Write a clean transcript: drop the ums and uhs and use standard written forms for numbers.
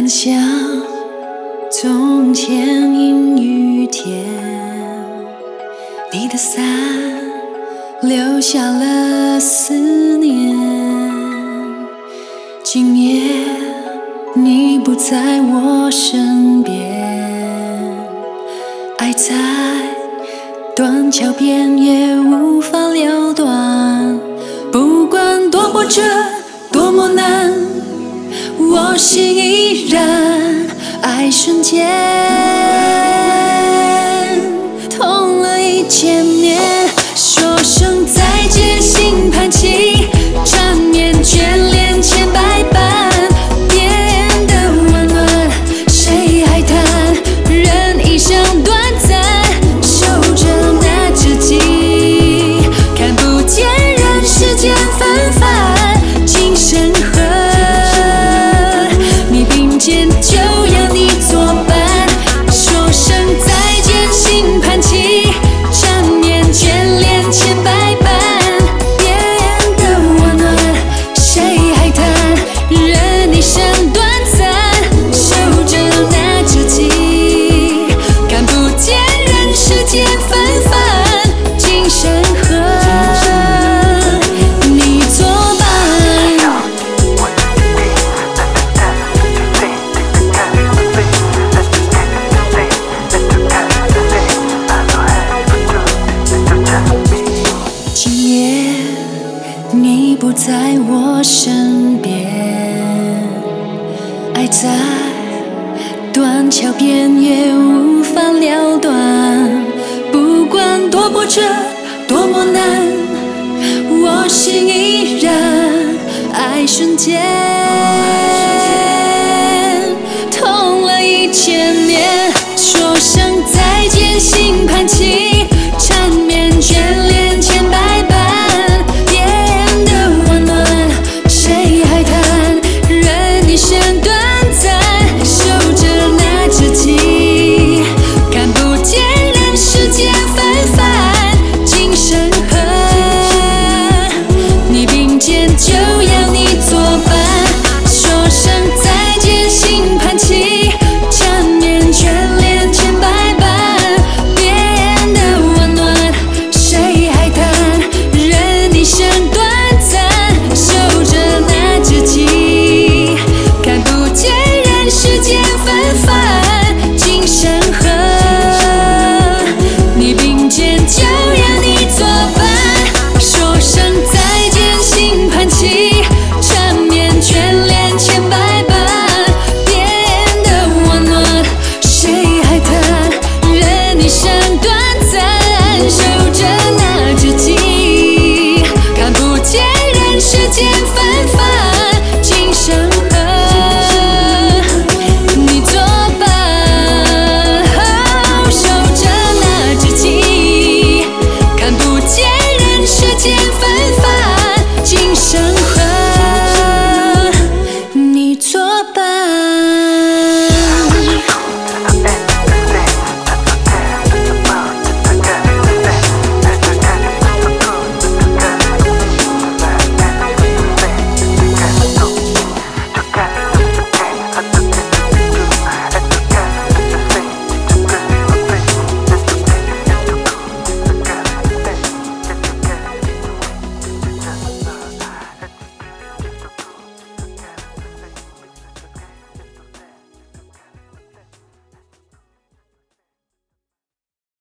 很像从前阴雨天，你的伞留下了思念。今夜你不在我身边，爱在断桥边也无法了断。不管多波折多么难，我心依然爱瞬间，痛了1000年，说声再见，心盘起，缠绵眷恋千百般，变得温暖，谁还谈人一生短暂，守着那知己，看不见人世间纷繁，情深河。就要你作伴，说声再见，心盘起，缠绵眷恋千百般，变得温暖，谁还谈人一生短暂，守着那知己，看不见人世间纷繁，情深河，你作伴。你不在我身边，爱在断桥边也无法了断。不管多波折多么难，我心依然爱瞬间，痛了1000年，说声再见。